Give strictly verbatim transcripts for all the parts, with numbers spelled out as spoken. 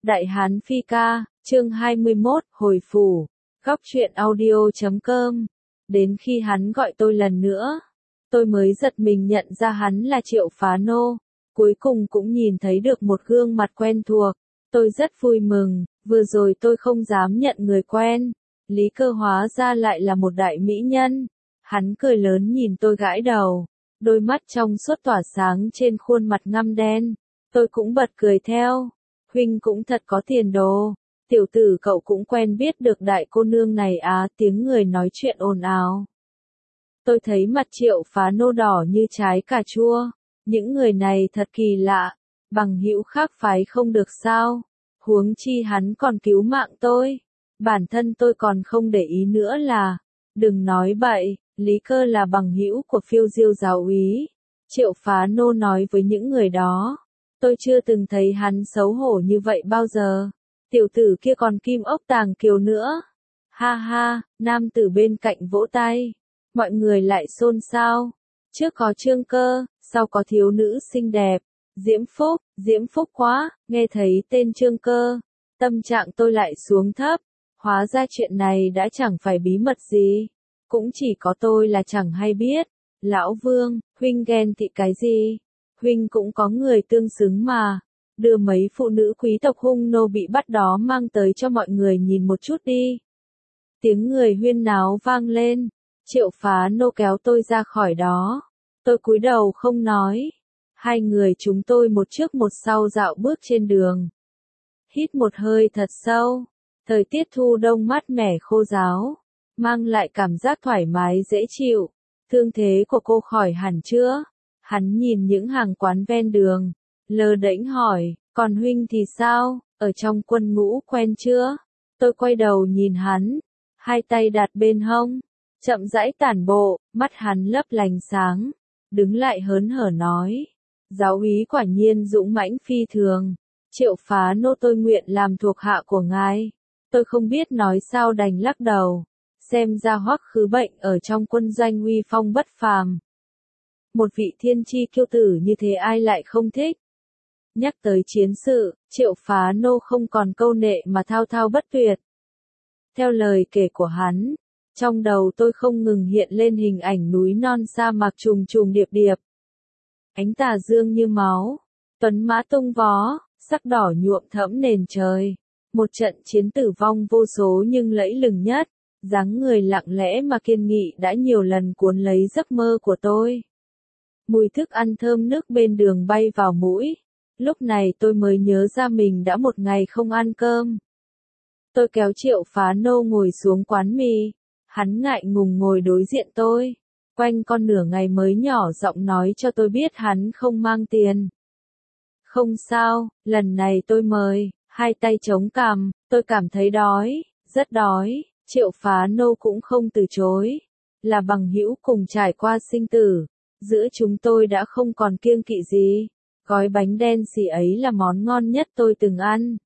Đại Hán Phi Ca, chương hai mươi mốt, hồi phủ, góc truyện audio chấm com. Đến khi hắn gọi tôi lần nữa, tôi mới giật mình nhận ra hắn là Triệu Phá Nô. Cuối cùng cũng nhìn thấy được một gương mặt quen thuộc. Tôi rất vui mừng, vừa rồi tôi không dám nhận người quen. Lý Cơ hóa ra lại là một đại mỹ nhân. Hắn cười lớn nhìn tôi gãi đầu. Đôi mắt trong suốt tỏa sáng trên khuôn mặt ngăm đen. Tôi cũng bật cười theo. Huynh cũng thật có tiền đồ. Tiểu tử cậu cũng quen biết được đại cô nương này á, tiếng người nói chuyện ồn ào. Tôi thấy mặt Triệu Phá Nô đỏ như trái cà chua. Những người này thật kỳ lạ. Bằng hữu khác phái không được sao. Huống chi hắn còn cứu mạng tôi. Bản thân tôi còn không để ý nữa là. Đừng nói bậy, Lý Cơ là bằng hữu của Phiêu Diêu giáo úy. Triệu Phá Nô nói với những người đó. Tôi chưa từng thấy hắn xấu hổ như vậy bao giờ. Tiểu tử kia còn kim ốc tàng kiều nữa. Ha ha, nam tử bên cạnh vỗ tay. Mọi người lại xôn xao. Trước có Trương Cơ, sau có thiếu nữ xinh đẹp. Diễm Phúc, Diễm Phúc quá, nghe thấy tên Trương Cơ. Tâm trạng tôi lại xuống thấp. Hóa ra chuyện này đã chẳng phải bí mật gì. Cũng chỉ có tôi là chẳng hay biết. Lão Vương, huynh ghen tị cái gì? Huynh cũng có người tương xứng mà. Đưa mấy phụ nữ quý tộc hung nô bị bắt đó mang tới cho mọi người nhìn một chút đi. Tiếng người huyên náo vang lên. Triệu Phá Nô kéo tôi ra khỏi đó. Tôi cúi đầu không nói. Hai người chúng tôi một trước một sau dạo bước trên đường. Hít một hơi thật sâu. Thời tiết thu đông mát mẻ khô ráo. Mang lại cảm giác thoải mái dễ chịu. Thương thế của cô khỏi hẳn chưa? Hắn nhìn những hàng quán ven đường. Lơ đễnh hỏi, còn huynh thì sao? Ở trong quân ngũ quen chưa? Tôi quay đầu nhìn hắn. Hai tay đặt bên hông. Chậm rãi tản bộ, mắt hắn lấp lánh sáng. Đứng lại hớn hở nói. Giáo úy quả nhiên dũng mãnh phi thường. Triệu Phá Nô tôi nguyện làm thuộc hạ của ngài. Tôi không biết nói sao đành lắc đầu. Xem ra Hoắc Khứ Bệnh ở trong quân doanh uy phong bất phàm. Một vị thiên chi kiêu tử như thế ai lại không thích. Nhắc tới chiến sự, Triệu Phá Nô không còn câu nệ mà thao thao bất tuyệt. Theo lời kể của hắn, trong đầu tôi không ngừng hiện lên hình ảnh núi non sa mạc trùng trùng điệp điệp. Ánh tà dương như máu, tuấn mã tung vó, sắc đỏ nhuộm thẫm nền trời. Một trận chiến tử vong vô số nhưng lẫy lừng nhất, dáng người lặng lẽ mà kiên nghị đã nhiều lần cuốn lấy giấc mơ của tôi. Mùi thức ăn thơm nức bên đường bay vào mũi. Lúc này tôi mới nhớ ra mình đã một ngày không ăn cơm. Tôi kéo Triệu Phá Nô ngồi xuống quán mì. Hắn ngại ngùng ngồi đối diện tôi. Quanh con nửa ngày mới nhỏ giọng nói cho tôi biết hắn không mang tiền. Không sao, lần này tôi mời. Hai tay chống cằm, tôi cảm thấy đói, rất đói. Triệu Phá Nô cũng không từ chối. Là bằng hữu cùng trải qua sinh tử. Giữa chúng tôi đã không còn kiêng kỵ gì. Gói bánh đen xì ấy là món ngon nhất tôi từng ăn.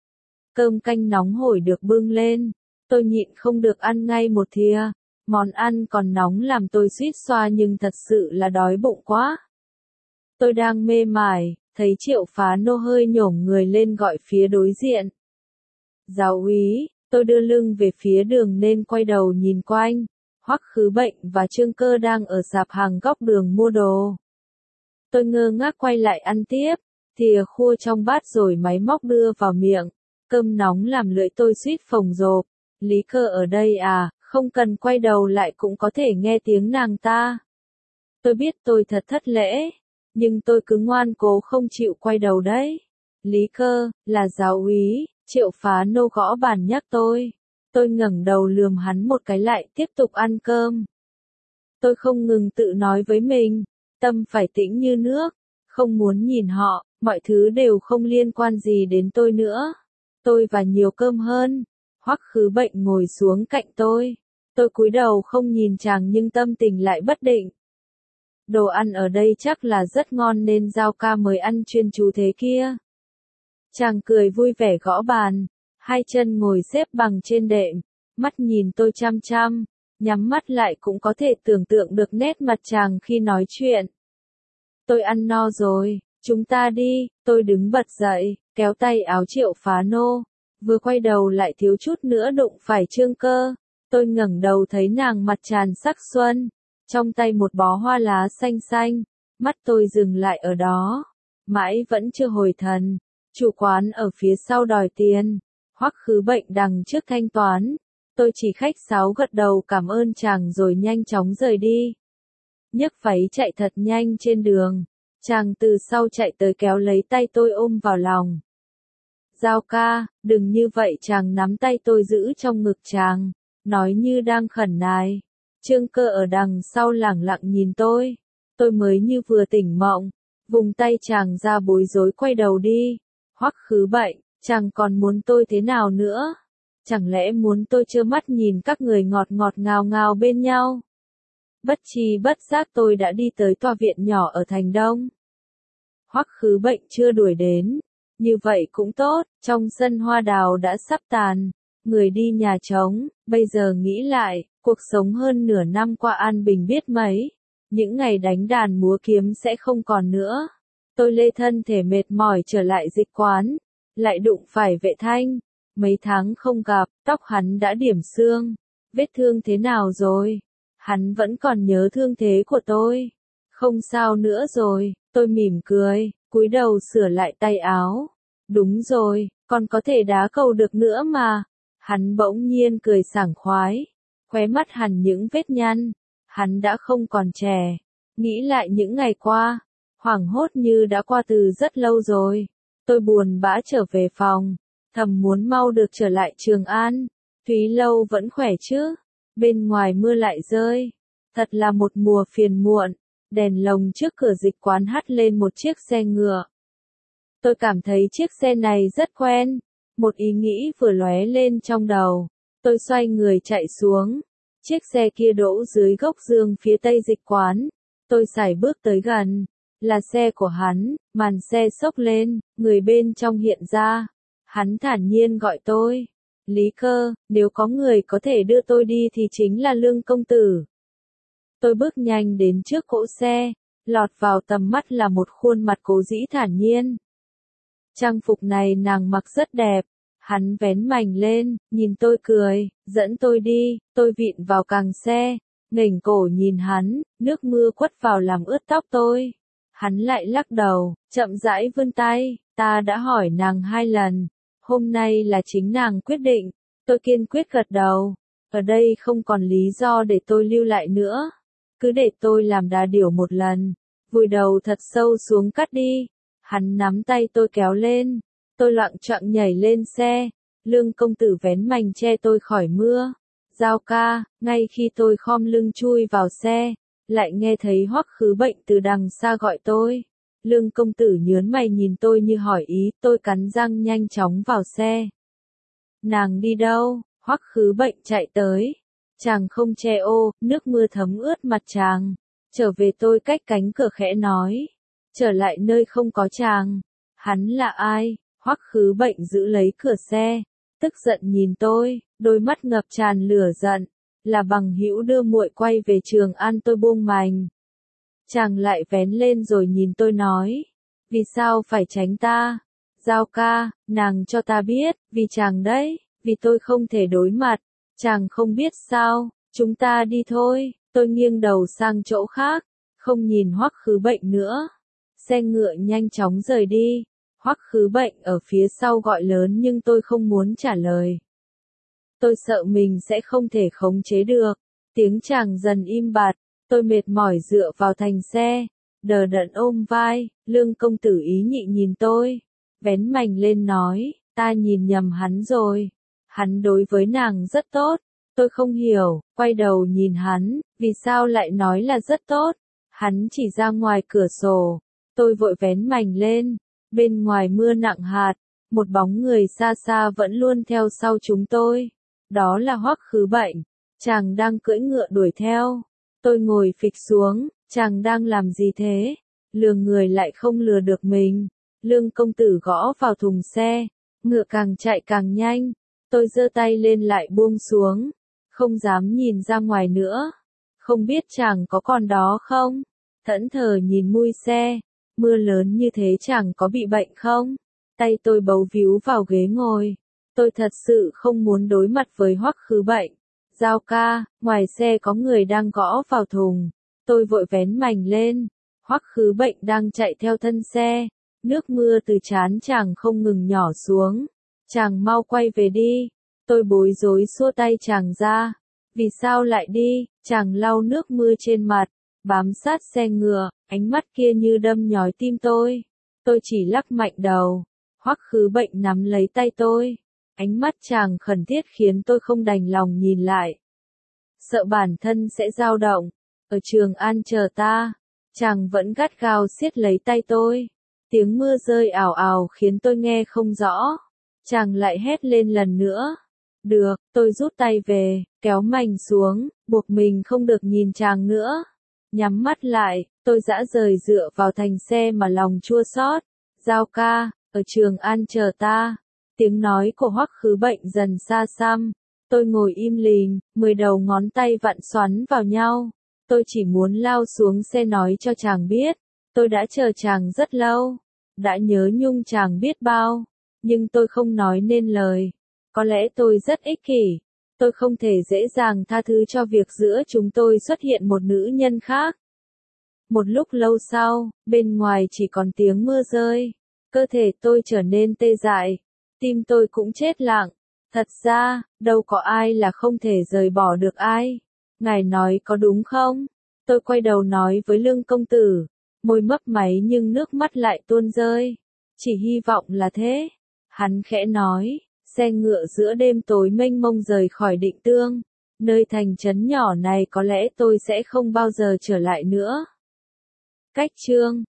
Cơm canh nóng hổi được bưng lên. Tôi nhịn không được ăn ngay một thìa. Món ăn còn nóng làm tôi suýt xoa nhưng thật sự là đói bụng quá. Tôi đang mê mải, thấy Triệu Phá Nô hơi nhổm người lên gọi phía đối diện. Giáo úy, tôi đưa lưng về phía đường nên quay đầu nhìn quanh. Hoắc Khứ Bệnh và Trương Cơ đang ở sạp hàng góc đường mua đồ. Tôi ngơ ngác quay lại ăn tiếp, thìa khua trong bát rồi máy móc đưa vào miệng. Cơm nóng làm lưỡi tôi suýt phồng rộp. Lý Cơ ở đây à, không cần quay đầu lại cũng có thể nghe tiếng nàng ta. Tôi biết tôi thật thất lễ, nhưng tôi cứ ngoan cố không chịu quay đầu đấy. Lý Cơ, là giáo úy, Triệu Phá Nô gõ bàn nhắc tôi. Tôi ngẩng đầu lườm hắn một cái lại tiếp tục ăn cơm. Tôi không ngừng tự nói với mình, tâm phải tĩnh như nước, không muốn nhìn họ, mọi thứ đều không liên quan gì đến tôi nữa. Tôi và nhiều cơm hơn. Hoắc Khứ Bệnh ngồi xuống cạnh tôi. Tôi cúi đầu không nhìn chàng nhưng tâm tình lại bất định. Đồ ăn ở đây chắc là rất ngon nên Giao ca mới ăn chuyên chú thế kia. Chàng cười vui vẻ gõ bàn. Hai chân ngồi xếp bằng trên đệm, mắt nhìn tôi chăm chăm, nhắm mắt lại cũng có thể tưởng tượng được nét mặt chàng khi nói chuyện. Tôi ăn no rồi, Chúng ta đi, tôi đứng bật dậy, kéo tay áo Triệu Phá Nô, vừa quay đầu lại thiếu chút nữa đụng phải Trương Cơ. Tôi ngẩng đầu thấy nàng mặt tràn sắc xuân, trong tay một bó hoa lá xanh xanh, mắt tôi dừng lại ở đó, mãi vẫn chưa hồi thần. Chủ quán ở phía sau đòi tiền, Hoắc Khứ Bệnh đằng trước thanh toán. Tôi chỉ khách sáo gật đầu cảm ơn chàng rồi nhanh chóng rời đi. Nhấc váy chạy thật nhanh trên đường, chàng từ sau chạy tới kéo lấy tay tôi ôm vào lòng. Giao ca, đừng như vậy, chàng nắm tay tôi giữ trong ngực chàng, nói như đang khẩn nài. Trương Cơ ở đằng sau lẳng lặng nhìn tôi, tôi mới như vừa tỉnh mộng, vùng tay chàng ra bối rối quay đầu đi. Hoắc Khứ Bệnh, chàng còn muốn tôi thế nào nữa? Chẳng lẽ muốn tôi trơ mắt nhìn các người ngọt ngọt ngào ngào bên nhau? Bất tri bất giác tôi đã đi tới tòa viện nhỏ ở thành Đông. Hoắc Khứ Bệnh chưa đuổi đến, như vậy cũng tốt, trong sân hoa đào đã sắp tàn, người đi nhà trống. Bây giờ nghĩ lại, cuộc sống hơn nửa năm qua an bình biết mấy, những ngày đánh đàn múa kiếm sẽ không còn nữa. Tôi lê thân thể mệt mỏi trở lại dịch quán, lại đụng phải Vệ Thanh. Mấy tháng không gặp, tóc hắn đã điểm xương. Vết thương thế nào rồi? Hắn vẫn còn nhớ thương thế của tôi. Không sao nữa rồi, tôi mỉm cười, cúi đầu sửa lại tay áo. Đúng rồi, còn có thể đá cầu được nữa mà. Hắn bỗng nhiên cười sảng khoái, khóe mắt hằn những vết nhăn. Hắn đã không còn trẻ. Nghĩ lại những ngày qua, hoảng hốt như đã qua từ rất lâu rồi. Tôi buồn bã trở về phòng, thầm muốn mau được trở lại Trường An. Thúy Lâu vẫn khỏe chứ? Bên ngoài mưa lại rơi. Thật là một mùa phiền muộn. Đèn lồng trước cửa dịch quán hắt lên một chiếc xe ngựa. Tôi cảm thấy chiếc xe này rất quen. Một ý nghĩ vừa lóe lên trong đầu. Tôi xoay người chạy xuống. Chiếc xe kia đỗ dưới gốc dương phía tây dịch quán. Tôi sải bước tới gần. Là xe của hắn, màn xe xốc lên, người bên trong hiện ra. Hắn thản nhiên gọi tôi. Lý Cơ, nếu có người có thể đưa tôi đi thì chính là Lương công tử. Tôi bước nhanh đến trước cỗ xe, lọt vào tầm mắt là một khuôn mặt cố dĩ thản nhiên. Trang phục này nàng mặc rất đẹp. Hắn vén mành lên, nhìn tôi cười, dẫn tôi đi. Tôi vịn vào càng xe, nghềnh cổ nhìn hắn, nước mưa quất vào làm ướt tóc tôi. Hắn lại lắc đầu, chậm rãi vươn tay. Ta đã hỏi nàng hai lần, hôm nay là chính nàng quyết định. Tôi kiên quyết gật đầu. Ở đây không còn lý do để tôi lưu lại nữa. Cứ để tôi làm đà điểu một lần. Vùi đầu thật sâu xuống cắt đi. Hắn nắm tay tôi kéo lên. Tôi loạng choạng nhảy lên xe. Lương công tử vén mành che tôi khỏi mưa. Giao ca, ngay khi tôi khom lưng chui vào xe, lại nghe thấy Hoắc Khứ Bệnh từ đằng xa gọi tôi. Lương công tử nhớn mày nhìn tôi như hỏi ý. Tôi cắn răng nhanh chóng vào xe. Nàng đi đâu? Hoắc Khứ Bệnh chạy tới. Chàng không che ô, nước mưa thấm ướt mặt chàng. Trở về, tôi cách cánh cửa khẽ nói. Trở lại nơi không có chàng. Hắn là ai? Hoắc Khứ Bệnh giữ lấy cửa xe, tức giận nhìn tôi, đôi mắt ngập tràn lửa giận. Là bằng hữu đưa muội quay về Trường An. Tôi buông mành. Chàng lại vén lên rồi nhìn tôi nói. Vì sao phải tránh ta? Giao ca, nàng cho ta biết, vì chàng đấy, vì tôi không thể đối mặt. Chàng không biết sao, chúng ta đi thôi. Tôi nghiêng đầu sang chỗ khác, không nhìn Hoắc Khứ Bệnh nữa. Xe ngựa nhanh chóng rời đi. Hoắc Khứ Bệnh ở phía sau gọi lớn nhưng tôi không muốn trả lời. Tôi sợ mình sẽ không thể khống chế được. Tiếng chàng dần im bặt. Tôi mệt mỏi dựa vào thành xe, đờ đẫn ôm vai. Lương công tử ý nhị nhìn tôi, vén mành lên nói, ta nhìn nhầm hắn rồi. Hắn đối với nàng rất tốt. Tôi không hiểu, quay đầu nhìn hắn, vì sao lại nói là rất tốt. Hắn chỉ ra ngoài cửa sổ. Tôi vội vén mành lên. Bên ngoài mưa nặng hạt, một bóng người xa xa vẫn luôn theo sau chúng tôi. Đó là Hoắc Khứ Bệnh. Chàng đang cưỡi ngựa đuổi theo. Tôi ngồi phịch xuống. Chàng đang làm gì thế? Lừa người lại không lừa được mình. Lương công tử gõ vào thùng xe. Ngựa càng chạy càng nhanh. Tôi giơ tay lên lại buông xuống. Không dám nhìn ra ngoài nữa. Không biết chàng có còn đó không? Thẫn thờ nhìn mui xe. Mưa lớn như thế chẳng có bị bệnh không? Tay tôi bấu víu vào ghế ngồi. Tôi thật sự không muốn đối mặt với Hoắc Khứ Bệnh. Giao ca, ngoài xe có người đang gõ vào thùng. Tôi vội vén mành lên. Hoắc Khứ Bệnh đang chạy theo thân xe. Nước mưa từ trán chàng không ngừng nhỏ xuống. Chàng mau quay về đi. Tôi bối rối xua tay chàng ra. Vì sao lại đi? Chàng lau nước mưa trên mặt, bám sát xe ngựa, ánh mắt kia như đâm nhói tim tôi. Tôi chỉ lắc mạnh đầu. Hoắc Khứ Bệnh nắm lấy tay tôi. Ánh mắt chàng khẩn thiết khiến tôi không đành lòng nhìn lại. Sợ bản thân sẽ dao động. Ở Trường An chờ ta. Chàng vẫn gắt gao siết lấy tay tôi. Tiếng mưa rơi ào ào khiến tôi nghe không rõ. Chàng lại hét lên lần nữa. Được, tôi rút tay về, kéo mành xuống, buộc mình không được nhìn chàng nữa. Nhắm mắt lại, tôi dã rời dựa vào thành xe mà lòng chua xót. Giao ca, ở Trường An chờ ta. Tiếng nói của Hoắc Khứ Bệnh dần xa xăm. Tôi ngồi im lìm, mười đầu ngón tay vặn xoắn vào nhau. Tôi chỉ muốn lao xuống xe nói cho chàng biết. Tôi đã chờ chàng rất lâu. Đã nhớ nhung chàng biết bao. Nhưng tôi không nói nên lời. Có lẽ tôi rất ích kỷ. Tôi không thể dễ dàng tha thứ cho việc giữa chúng tôi xuất hiện một nữ nhân khác. Một lúc lâu sau, bên ngoài chỉ còn tiếng mưa rơi. Cơ thể tôi trở nên tê dại. Tim tôi cũng chết lặng. Thật ra, đâu có ai là không thể rời bỏ được ai. Ngài nói có đúng không? Tôi quay đầu nói với Lương công tử. Môi mấp máy nhưng nước mắt lại tuôn rơi. Chỉ hy vọng là thế. Hắn khẽ nói. Xe ngựa giữa đêm tối mênh mông rời khỏi Định Tương. Nơi thành trấn nhỏ này có lẽ tôi sẽ không bao giờ trở lại nữa. Cách chương